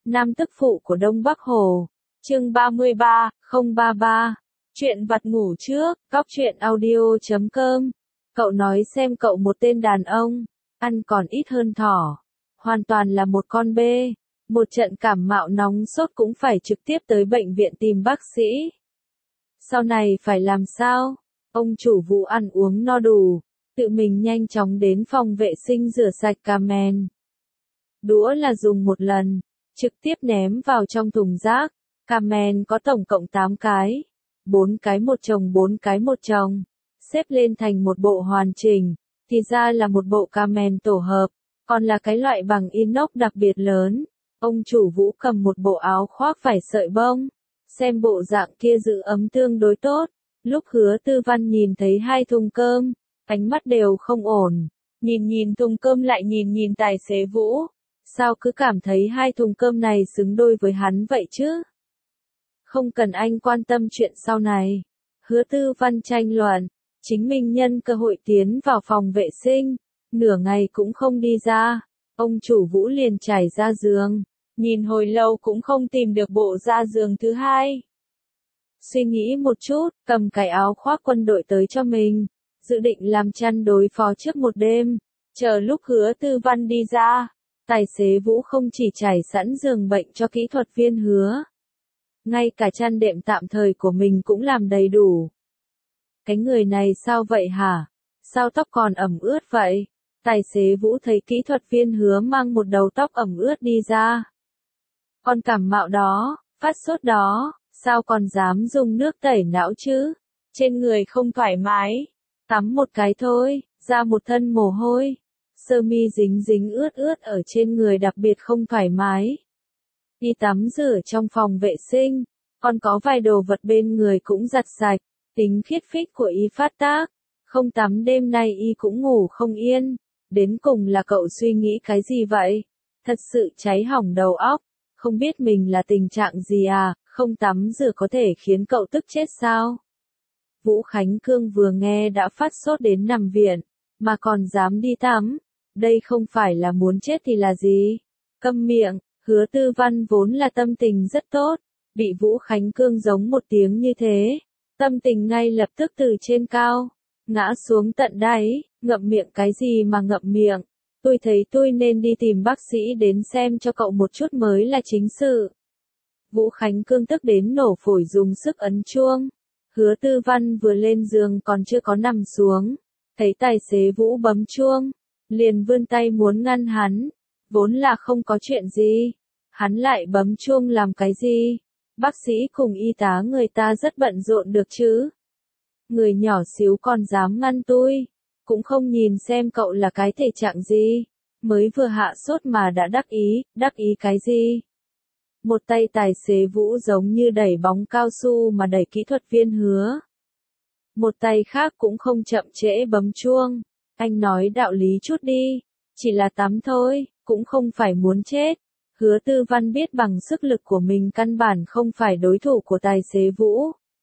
Nam tức phụ của Đông Bắc Hồ. Chương 33, 033. Chuyện vặt ngủ trước, góc truyện audio.com. Cậu nói xem cậu một tên đàn ông, ăn còn ít hơn thỏ. Hoàn toàn là một con bê. Một trận cảm mạo nóng sốt cũng phải trực tiếp tới bệnh viện tìm bác sĩ. Sau này phải làm sao? Ông chủ Vũ ăn uống no đủ, tự mình nhanh chóng đến phòng vệ sinh rửa sạch cà mèn. Đũa là dùng một lần, trực tiếp ném vào trong thùng rác. Cà mèn có tổng cộng 8 cái, 4 cái một chồng 4 cái một chồng, xếp lên thành một bộ hoàn chỉnh, thì ra là một bộ cà mèn tổ hợp, còn là cái loại bằng inox đặc biệt lớn. Ông chủ Vũ cầm một bộ áo khoác vải sợi bông, xem bộ dạng kia giữ ấm tương đối tốt. Lúc Hứa Tư Văn nhìn thấy 2 thùng cơm, ánh mắt đều không ổn, nhìn thùng cơm lại nhìn tài xế Vũ. Sao cứ cảm thấy 2 thùng cơm này xứng đôi với hắn vậy chứ? Không cần anh quan tâm chuyện sau này. Hứa Tư Văn tranh luận, chính mình nhân cơ hội tiến vào phòng vệ sinh, nửa ngày cũng không đi ra. Ông chủ Vũ liền trải ra giường, nhìn hồi lâu cũng không tìm được bộ da giường thứ hai. Suy nghĩ một chút, cầm cái áo khoác quân đội tới cho mình, dự định làm chăn đối phó trước một đêm. Chờ lúc Hứa Tư Văn đi ra, tài xế Vũ không chỉ trải sẵn giường bệnh cho kỹ thuật viên Hứa, ngay cả chăn đệm tạm thời của mình cũng làm đầy đủ. Cái người này sao vậy hả? Sao tóc còn ẩm ướt vậy? Tài xế Vũ thấy kỹ thuật viên Hứa mang một đầu tóc ẩm ướt đi ra. Con cảm mạo đó, phát sốt đó, sao còn dám dùng nước tẩy não chứ? Trên người không thoải mái, tắm một cái thôi, ra một thân mồ hôi. Sơ mi dính ướt ở trên người đặc biệt không thoải mái. Đi tắm rửa trong phòng vệ sinh, còn có vài đồ vật bên người cũng giặt sạch, tính khiết phích của y phát tác. Không tắm đêm nay y cũng ngủ không yên. Đến cùng là cậu suy nghĩ cái gì vậy? Thật sự cháy hỏng đầu óc, không biết mình là tình trạng gì à, không tắm rửa có thể khiến cậu tức chết sao? Vũ Khánh Cương vừa nghe đã phát sốt đến nằm viện, mà còn dám đi tắm. Đây không phải là muốn chết thì là gì? Câm miệng. Hứa Tư Văn vốn là tâm tình rất tốt, bị Vũ Khánh Cương giống một tiếng như thế, tâm tình ngay lập tức từ trên cao, ngã xuống tận đáy. Ngậm miệng cái gì mà ngậm miệng, tôi thấy tôi nên đi tìm bác sĩ đến xem cho cậu một chút mới là chính sự. Vũ Khánh Cương tức đến nổ phổi dùng sức ấn chuông. Hứa Tư Văn vừa lên giường còn chưa có nằm xuống, thấy tài xế Vũ bấm chuông, liền vươn tay muốn ngăn hắn. Vốn là không có chuyện gì, hắn lại bấm chuông làm cái gì? Bác sĩ cùng y tá người ta rất bận rộn được chứ. Người nhỏ xíu còn dám ngăn tôi, cũng không nhìn xem cậu là cái thể trạng gì, mới vừa hạ sốt mà đã đắc ý cái gì? Một tay tài xế Vũ giống như đẩy bóng cao su mà đẩy kỹ thuật viên Hứa. Một tay khác cũng không chậm trễ bấm chuông. Anh nói đạo lý chút đi, chỉ là tắm thôi, cũng không phải muốn chết. Hứa Tư Văn biết bằng sức lực của mình căn bản không phải đối thủ của tài xế Vũ.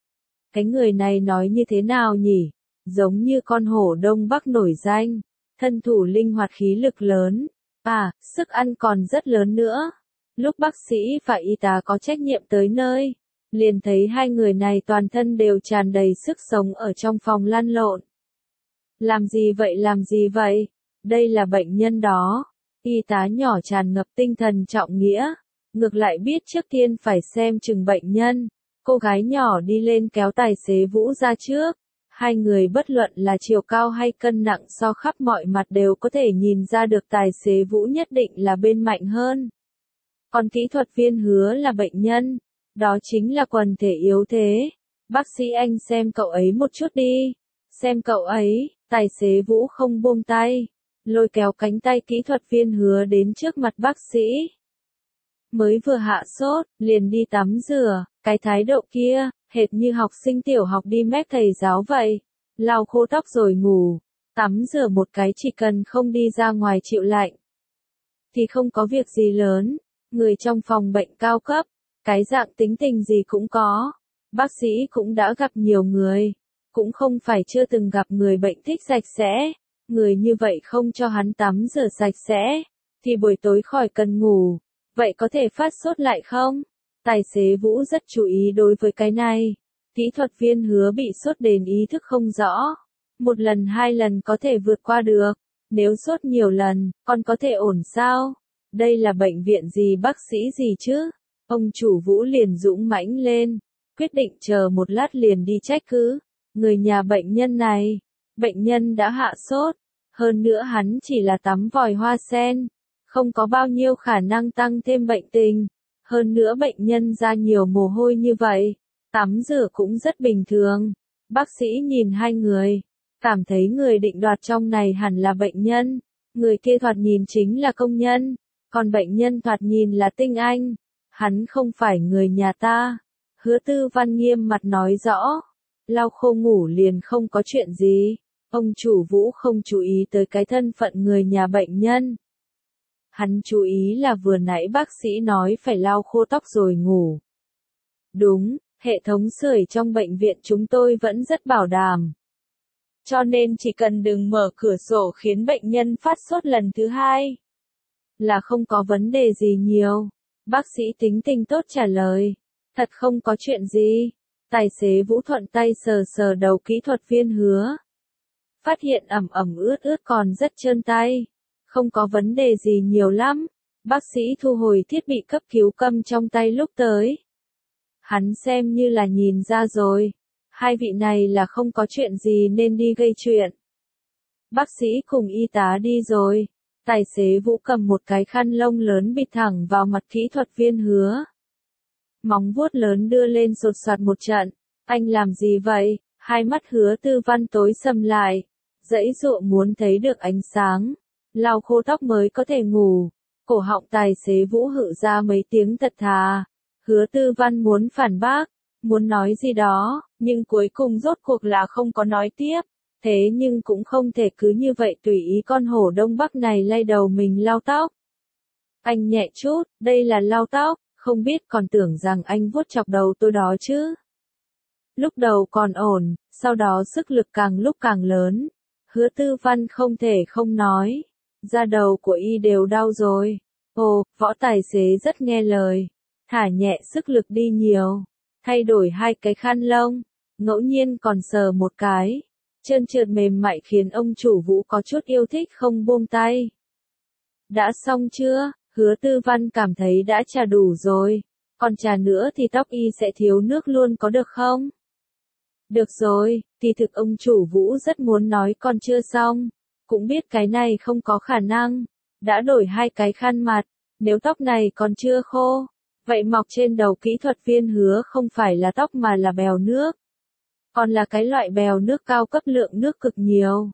Cái người này nói như thế nào nhỉ? Giống như con hổ Đông Bắc nổi danh, thân thủ linh hoạt khí lực lớn, sức ăn còn rất lớn nữa. Lúc bác sĩ và y tá có trách nhiệm tới nơi, liền thấy 2 người này toàn thân đều tràn đầy sức sống ở trong phòng lăn lộn. Làm gì vậy? Đây là bệnh nhân đó. Y tá nhỏ tràn ngập tinh thần trọng nghĩa, ngược lại biết trước tiên phải xem chừng bệnh nhân. Cô gái nhỏ đi lên kéo tài xế Vũ ra trước. 2 người bất luận là chiều cao hay cân nặng so khắp mọi mặt đều có thể nhìn ra được tài xế Vũ nhất định là bên mạnh hơn. Còn kỹ thuật viên Hứa là bệnh nhân, đó chính là quần thể yếu thế. Bác sĩ anh xem cậu ấy một chút đi. Xem cậu ấy. Tài xế Vũ không buông tay, lôi kéo cánh tay kỹ thuật viên Hứa đến trước mặt bác sĩ. Mới vừa hạ sốt, liền đi tắm rửa, cái thái độ kia, hệt như học sinh tiểu học đi mép thầy giáo vậy. Lau khô tóc rồi ngủ, tắm rửa một cái chỉ cần không đi ra ngoài chịu lạnh, thì không có việc gì lớn. Người trong phòng bệnh cao cấp, cái dạng tính tình gì cũng có. Bác sĩ cũng đã gặp nhiều người, cũng không phải chưa từng gặp người bệnh thích sạch sẽ. Người như vậy không cho hắn tắm rửa sạch sẽ, thì buổi tối khỏi cần ngủ. Vậy có thể phát sốt lại không? Tài xế Vũ rất chú ý đối với cái này. Kỹ thuật viên Hứa bị sốt đến ý thức không rõ. Một lần hai lần có thể vượt qua được. Nếu sốt nhiều lần, còn có thể ổn sao? Đây là bệnh viện gì bác sĩ gì chứ? Ông chủ Vũ liền dũng mãnh lên. Quyết định chờ một lát liền đi trách cứ. Người nhà bệnh nhân này. Bệnh nhân đã hạ sốt. Hơn nữa hắn chỉ là tắm vòi hoa sen. Không có bao nhiêu khả năng tăng thêm bệnh tình. Hơn nữa bệnh nhân ra nhiều mồ hôi như vậy. Tắm rửa cũng rất bình thường. Bác sĩ nhìn hai người. Cảm thấy người định đoạt trong này hẳn là bệnh nhân. Người kia thoạt nhìn chính là công nhân. Còn bệnh nhân thoạt nhìn là tinh anh. Hắn không phải người nhà ta. Hứa Tư Văn nghiêm mặt nói rõ. Lau khô ngủ liền không có chuyện gì. Ông chủ Vũ không chú ý tới cái thân phận người nhà bệnh nhân. Hắn chú ý là vừa nãy bác sĩ nói phải lau khô tóc rồi ngủ. Đúng, hệ thống sưởi trong bệnh viện chúng tôi vẫn rất bảo đảm. Cho nên chỉ cần đừng mở cửa sổ khiến bệnh nhân phát sốt lần thứ hai. Là không có vấn đề gì nhiều. Bác sĩ tính tình tốt trả lời. Thật không có chuyện gì. Tài xế Vũ thuận tay sờ sờ đầu kỹ thuật viên Hứa. Phát hiện ẩm ẩm ướt ướt còn rất trơn tay. Không có vấn đề gì nhiều lắm. Bác sĩ thu hồi thiết bị cấp cứu cầm trong tay lúc tới. Hắn xem như là nhìn ra rồi. Hai vị này là không có chuyện gì nên đi gây chuyện. Bác sĩ cùng y tá đi rồi. Tài xế Vũ cầm một cái khăn lông lớn bịt thẳng vào mặt kỹ thuật viên Hứa. Móng vuốt lớn đưa lên sột soạt một trận. Anh làm gì vậy? Hai mắt Hứa Tư Văn tối sầm lại. Giãy giụa muốn thấy được ánh sáng. Lau khô tóc mới có thể ngủ. Cổ họng tài xế Vũ hự ra mấy tiếng thật thà. Hứa Tư Văn muốn phản bác, muốn nói gì đó, nhưng cuối cùng rốt cuộc là không có nói tiếp. Thế nhưng cũng không thể cứ như vậy tùy ý con hổ Đông Bắc này lay đầu mình lau tóc. Anh nhẹ chút, đây là lau tóc, không biết còn tưởng rằng anh vuốt chọc đầu tôi đó chứ. Lúc đầu còn ổn, sau đó sức lực càng lúc càng lớn. Hứa Tư Văn không thể không nói. Da đầu của y đều đau rồi. Ồ, võ tài xế rất nghe lời. Thả nhẹ sức lực đi nhiều. Thay đổi hai cái khăn lông. Ngẫu nhiên còn sờ một cái. Trơn trượt mềm mại khiến ông chủ Vũ có chút yêu thích không buông tay. Đã xong chưa? Hứa Tư Văn cảm thấy đã trà đủ rồi. Còn trà nữa thì tóc y sẽ thiếu nước luôn có được không? Được rồi, thì thực ông chủ Vũ rất muốn nói còn chưa xong. Cũng biết cái này không có khả năng. Đã đổi hai cái khăn mặt. Nếu tóc này còn chưa khô. Vậy mọc trên đầu kỹ thuật viên Hứa không phải là tóc mà là bèo nước. Còn là cái loại bèo nước cao cấp lượng nước cực nhiều.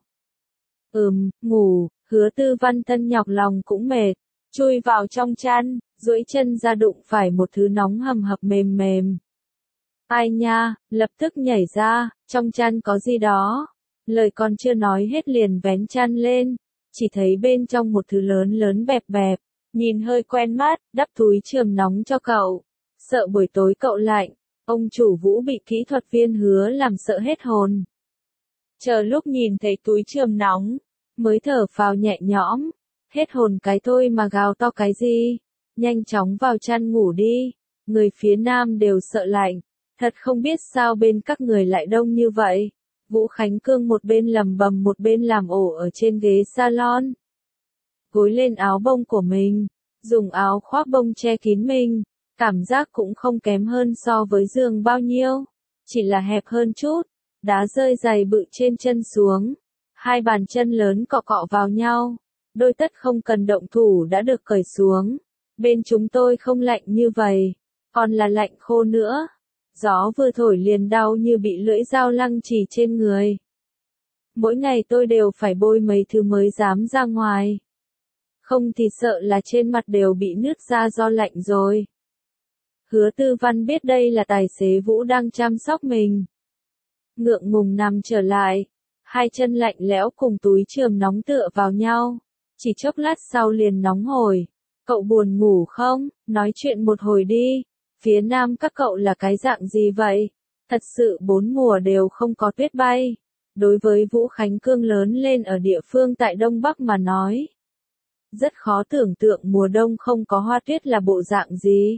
Ngủ, Hứa Tư Văn thân nhọc lòng cũng mệt. Chui vào trong chăn, duỗi chân ra đụng phải một thứ nóng hầm hập mềm mềm. Ai nha, lập tức nhảy ra, trong chăn có gì đó. Lời còn chưa nói hết liền vén chăn lên. Chỉ thấy bên trong một thứ lớn lớn bẹp bẹp. Nhìn hơi quen mắt, đắp túi chườm nóng cho cậu. Sợ buổi tối cậu lạnh. Ông chủ Vũ bị kỹ thuật viên Hứa làm sợ hết hồn. Chờ lúc nhìn thấy túi chườm nóng, mới thở phào nhẹ nhõm. Hết hồn cái thôi mà gào to cái gì. Nhanh chóng vào chăn ngủ đi. Người phía nam đều sợ lạnh. Thật không biết sao bên các người lại đông như vậy. Vũ Khánh Cương một bên lầm bầm một bên làm ổ ở trên ghế salon. Gối lên áo bông của mình. Dùng áo khoác bông che kín mình. Cảm giác cũng không kém hơn so với giường bao nhiêu. Chỉ là hẹp hơn chút. Đá rơi giày bự trên chân xuống. Hai bàn chân lớn cọ cọ vào nhau. Đôi tất không cần động thủ đã được cởi xuống. Bên chúng tôi không lạnh như vậy. Còn là lạnh khô nữa. Gió vừa thổi liền đau như bị lưỡi dao lăng chỉ trên người. Mỗi ngày tôi đều phải bôi mấy thứ mới dám ra ngoài. Không thì sợ là trên mặt đều bị nứt ra do lạnh rồi. Hứa Tư Văn biết đây là tài xế Vũ đang chăm sóc mình. Ngượng ngùng nằm trở lại. Hai chân lạnh lẽo cùng túi chườm nóng tựa vào nhau. Chỉ chốc lát sau liền nóng hổi. Cậu buồn ngủ không? Nói chuyện một hồi đi. Phía nam các cậu là cái dạng gì vậy? Thật sự 4 mùa đều không có tuyết bay. Đối với Vũ Khánh Cương lớn lên ở địa phương tại Đông Bắc mà nói. Rất khó tưởng tượng mùa đông không có hoa tuyết là bộ dạng gì.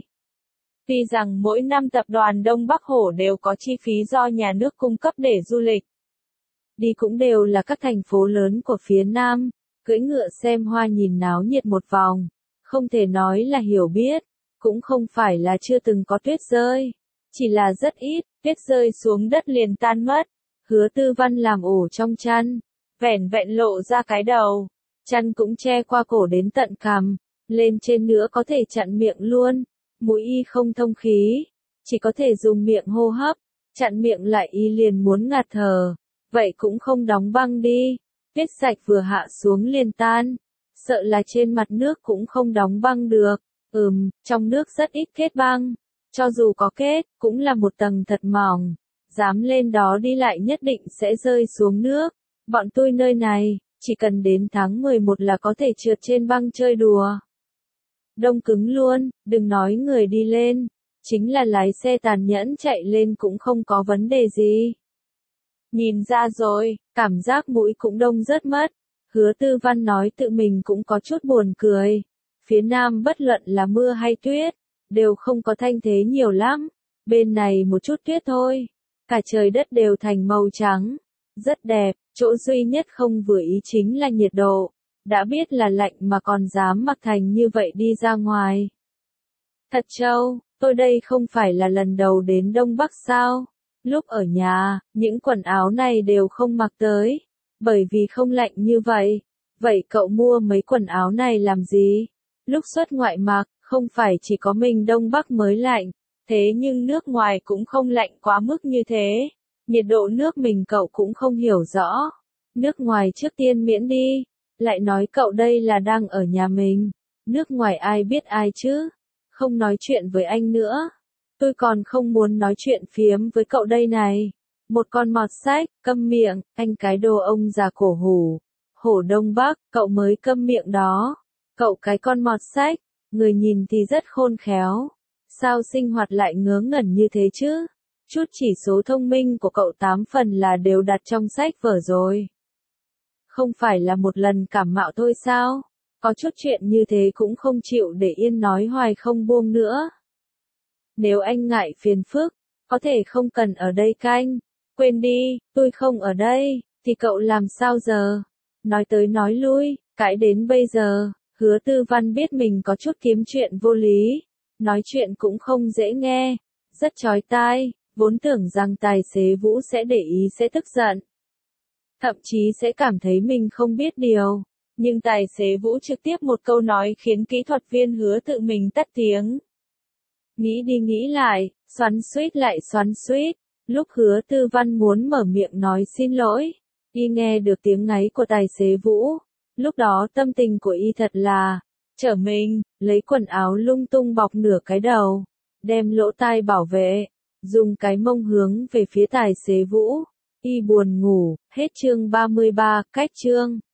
Tuy rằng mỗi năm tập đoàn Đông Bắc Hổ đều có chi phí do nhà nước cung cấp để du lịch. Đi cũng đều là các thành phố lớn của phía Nam, cưỡi ngựa xem hoa nhìn náo nhiệt một vòng. Không thể nói là hiểu biết, cũng không phải là chưa từng có tuyết rơi. Chỉ là rất ít, tuyết rơi xuống đất liền tan mất. Hứa Tư Văn làm ổ trong chăn, vẻn vẹn lộ ra cái đầu. Chăn cũng che qua cổ đến tận cằm, lên trên nữa có thể chặn miệng luôn. Mũi y không thông khí, chỉ có thể dùng miệng hô hấp, chặn miệng lại y liền muốn ngạt thở. Vậy cũng không đóng băng đi, tuyết sạch vừa hạ xuống liền tan. Sợ là trên mặt nước cũng không đóng băng được. Trong nước rất ít kết băng. Cho dù có kết, cũng là một tầng thật mỏng. Dám lên đó đi lại nhất định sẽ rơi xuống nước. Bọn tôi nơi này, chỉ cần đến tháng 11 là có thể trượt trên băng chơi đùa. Đông cứng luôn, đừng nói người đi lên. Chính là lái xe tàn nhẫn chạy lên cũng không có vấn đề gì. Nhìn ra rồi, cảm giác mũi cũng đông rất mất. Hứa Tư Văn nói tự mình cũng có chút buồn cười. Phía Nam bất luận là mưa hay tuyết, đều không có thanh thế nhiều lắm. Bên này một chút tuyết thôi. Cả trời đất đều thành màu trắng. Rất đẹp, chỗ duy nhất không vừa ý chính là nhiệt độ. Đã biết là lạnh mà còn dám mặc thành như vậy đi ra ngoài. Thật trâu, tôi đây không phải là lần đầu đến Đông Bắc sao? Lúc ở nhà, những quần áo này đều không mặc tới. Bởi vì không lạnh như vậy. Vậy cậu mua mấy quần áo này làm gì? Lúc xuất ngoại mặc, không phải chỉ có mình Đông Bắc mới lạnh. Thế nhưng nước ngoài cũng không lạnh quá mức như thế. Nhiệt độ nước mình cậu cũng không hiểu rõ. Nước ngoài trước tiên miễn đi. Lại nói cậu đây là đang ở nhà mình. Nước ngoài ai biết ai chứ? Không nói chuyện với anh nữa. Tôi còn không muốn nói chuyện phiếm với cậu đây này. Một con mọt sách, câm miệng, anh cái đồ ông già cổ hủ. Hổ Đông Bắc, cậu mới câm miệng đó. Cậu cái con mọt sách, người nhìn thì rất khôn khéo. Sao sinh hoạt lại ngớ ngẩn như thế chứ? Chút chỉ số thông minh của cậu 8 phần là đều đặt trong sách vở rồi. Không phải là một lần cảm mạo thôi sao? Có chút chuyện như thế cũng không chịu để yên nói hoài không buông nữa. Nếu anh ngại phiền phức, có thể không cần ở đây canh. Quên đi, tôi không ở đây, thì cậu làm sao giờ? Nói tới nói lui, cãi đến bây giờ, Hứa Tư Văn biết mình có chút kiếm chuyện vô lý. Nói chuyện cũng không dễ nghe, rất chói tai, vốn tưởng rằng tài xế Vũ sẽ để ý sẽ tức giận. Thậm chí sẽ cảm thấy mình không biết điều. Nhưng tài xế Vũ trực tiếp một câu nói khiến kỹ thuật viên Hứa tự mình tắt tiếng. Nghĩ đi nghĩ lại, xoắn xuýt lại xoắn xuýt. Lúc Hứa Tư Văn muốn mở miệng nói xin lỗi, y nghe được tiếng ngáy của tài xế Vũ. Lúc đó tâm tình của y thật là trở mình, lấy quần áo lung tung bọc nửa cái đầu, đem lỗ tai bảo vệ, dùng cái mông hướng về phía tài xế Vũ. Y buồn ngủ, hết chương 33, cách chương.